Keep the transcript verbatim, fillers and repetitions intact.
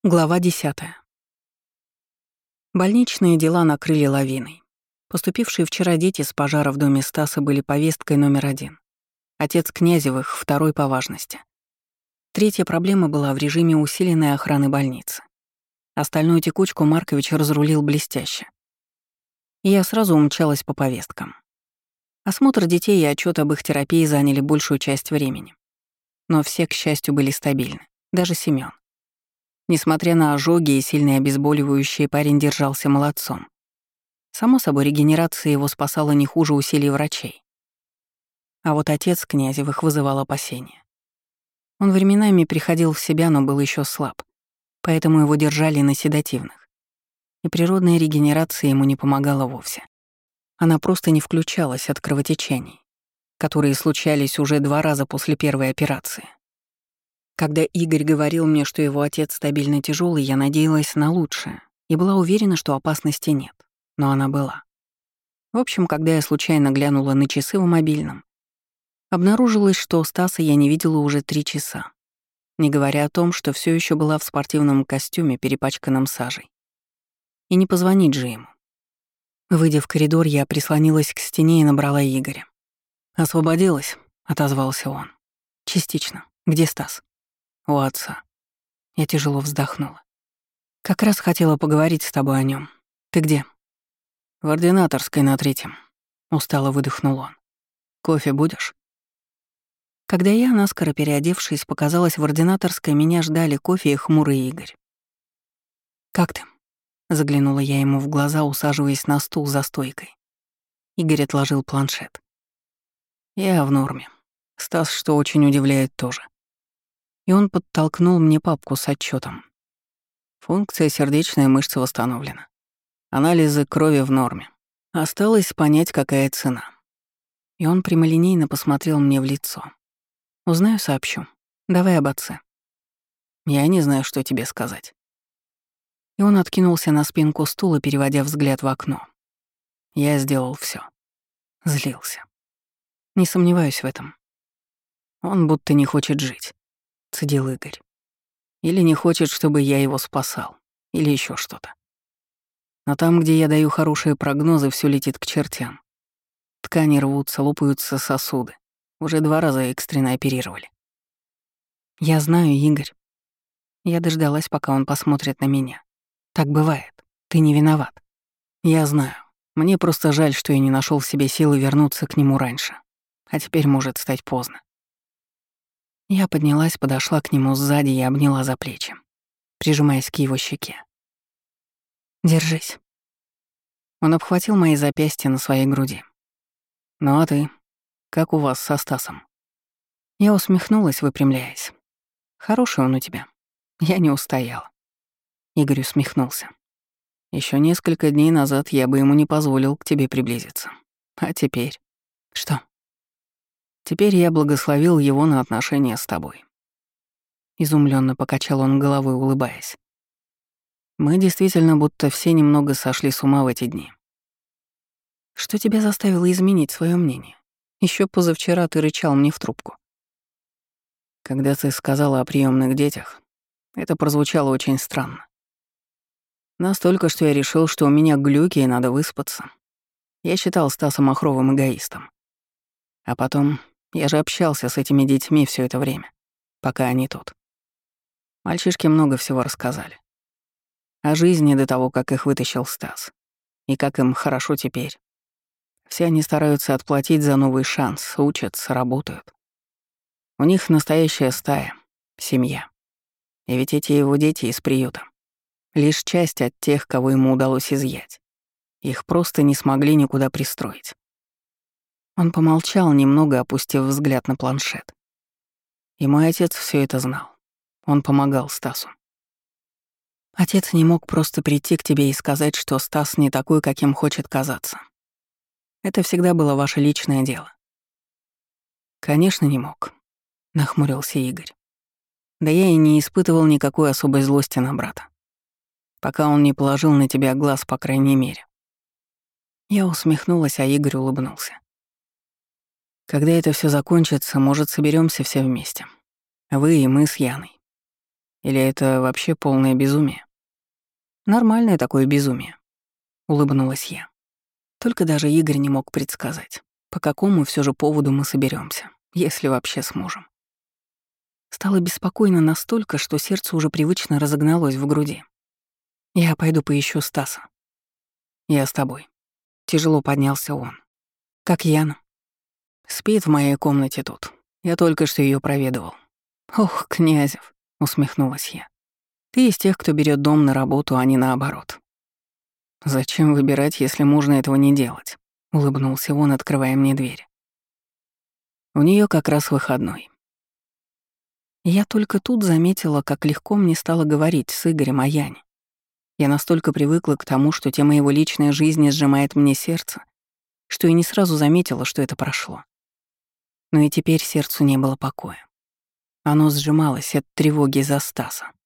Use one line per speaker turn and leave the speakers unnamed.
Глава десятая. Больничные дела накрыли лавиной. Поступившие вчера дети с пожара в доме Стаса были повесткой номер один. Отец Князевых — второй по важности. Третья проблема была в режиме усиленной охраны больницы. Остальную текучку Маркович разрулил блестяще. И я сразу умчалась по повесткам. Осмотр детей и отчет об их терапии заняли большую часть времени. Но все, к счастью, были стабильны, даже Семён. Несмотря на ожоги и сильные обезболивающие, парень держался молодцом. Само собой, регенерация его спасала не хуже усилий врачей. А вот отец Князевых вызывал опасения. Он временами приходил в себя, но был еще слаб, поэтому его держали на седативных. И природная регенерация ему не помогала вовсе. Она просто не включалась от кровотечений, которые случались уже два раза после первой операции. Когда Игорь говорил мне, что его отец стабильно тяжелый, я надеялась на лучшее и была уверена, что опасности нет. Но она была. В общем, когда я случайно глянула на часы в мобильном, обнаружилось, что Стаса я не видела уже три часа, не говоря о том, что все еще была в спортивном костюме, перепачканном сажей. И не позвонить же ему. Выйдя в коридор, я прислонилась к стене и набрала Игоря. «Освободилась», — отозвался он. «Частично. Где Стас?» «У отца». Я тяжело вздохнула. «Как раз хотела поговорить с тобой о нем. Ты где?» «В ординаторской на третьем», — устало выдохнул он. «Кофе будешь?» Когда я, наскоро переодевшись, показалась в ординаторской, меня ждали кофе и хмурый Игорь. «Как ты?» — заглянула я ему в глаза, усаживаясь на стул за стойкой. Игорь отложил планшет. «Я в норме. Стас, что очень удивляет, тоже». И он подтолкнул мне папку с отчетом. Функция сердечной мышцы восстановлена. Анализы крови в норме. Осталось понять, какая цена. И он прямолинейно посмотрел мне в лицо. «Узнаю, сообщу. Давай об отце». «Я не знаю, что тебе сказать». И он откинулся на спинку стула, переводя взгляд в окно. Я сделал все. Злился. Не сомневаюсь в этом. Он будто не хочет жить. — цедил Игорь. «Или не хочет, чтобы я его спасал, или еще что-то. Но там, где я даю хорошие прогнозы, все летит к чертям. Ткани рвутся, лопаются сосуды. Уже два раза экстренно оперировали». «Я знаю, Игорь». Я дождалась, пока он посмотрит на меня. «Так бывает. Ты не виноват». «Я знаю. Мне просто жаль, что я не нашел в себе силы вернуться к нему раньше. А теперь может стать поздно». Я поднялась, подошла к нему сзади и обняла за плечи, прижимаясь к его щеке. «Держись». Он обхватил мои запястья на своей груди. «Ну а ты? Как у вас со Стасом?» Я усмехнулась, выпрямляясь. «Хороший он у тебя. Я не устояла». Игорь усмехнулся. Еще несколько дней назад я бы ему не позволил к тебе приблизиться. А теперь...» «Что?» «Теперь я благословил его на отношения с тобой». Изумленно покачал он головой, улыбаясь. «Мы действительно будто все немного сошли с ума в эти дни». «Что тебя заставило изменить свое мнение? Еще позавчера ты рычал мне в трубку». «Когда ты сказала о приемных детях, это прозвучало очень странно. Настолько, что я решил, что у меня глюки и надо выспаться. Я считал Стаса махровым эгоистом. А потом... Я же общался с этими детьми все это время, пока они тут. Мальчишки много всего рассказали. О жизни до того, как их вытащил Стас. И как им хорошо теперь. Все они стараются отплатить за новый шанс, учатся, работают. У них настоящая стая, семья. И ведь эти его дети из приюта. Лишь часть от тех, кого ему удалось изъять. Их просто не смогли никуда пристроить. Он помолчал, немного опустив взгляд на планшет. И мой отец все это знал. Он помогал Стасу. Отец не мог просто прийти к тебе и сказать, что Стас не такой, каким хочет казаться. Это всегда было ваше личное дело. Конечно, не мог, нахмурился Игорь. Да я и не испытывал никакой особой злости на брата. Пока он не положил на тебя глаз, по крайней мере. Я усмехнулась, а Игорь улыбнулся. Когда это все закончится, может, соберемся все вместе. Вы и мы с Яной. Или это вообще полное безумие? Нормальное такое безумие, улыбнулась я. Только даже Игорь не мог предсказать, по какому все же поводу мы соберемся, если вообще сможем. Стало беспокойно настолько, что сердце уже привычно разогналось в груди. Я пойду поищу Стаса. Я с тобой. Тяжело поднялся он. Как Яна? Спит в моей комнате тут. Я только что ее проведывал. Ох, Князев, усмехнулась я. Ты из тех, кто берет дом на работу, а не наоборот. Зачем выбирать, если можно этого не делать? Улыбнулся он, открывая мне дверь. У нее как раз выходной. Я только тут заметила, как легко мне стало говорить с Игорем о Яне. Я настолько привыкла к тому, что тема его личной жизни сжимает мне сердце, что и не сразу заметила, что это прошло. Но и теперь сердцу не было покоя. Оно сжималось от тревоги за Стаса.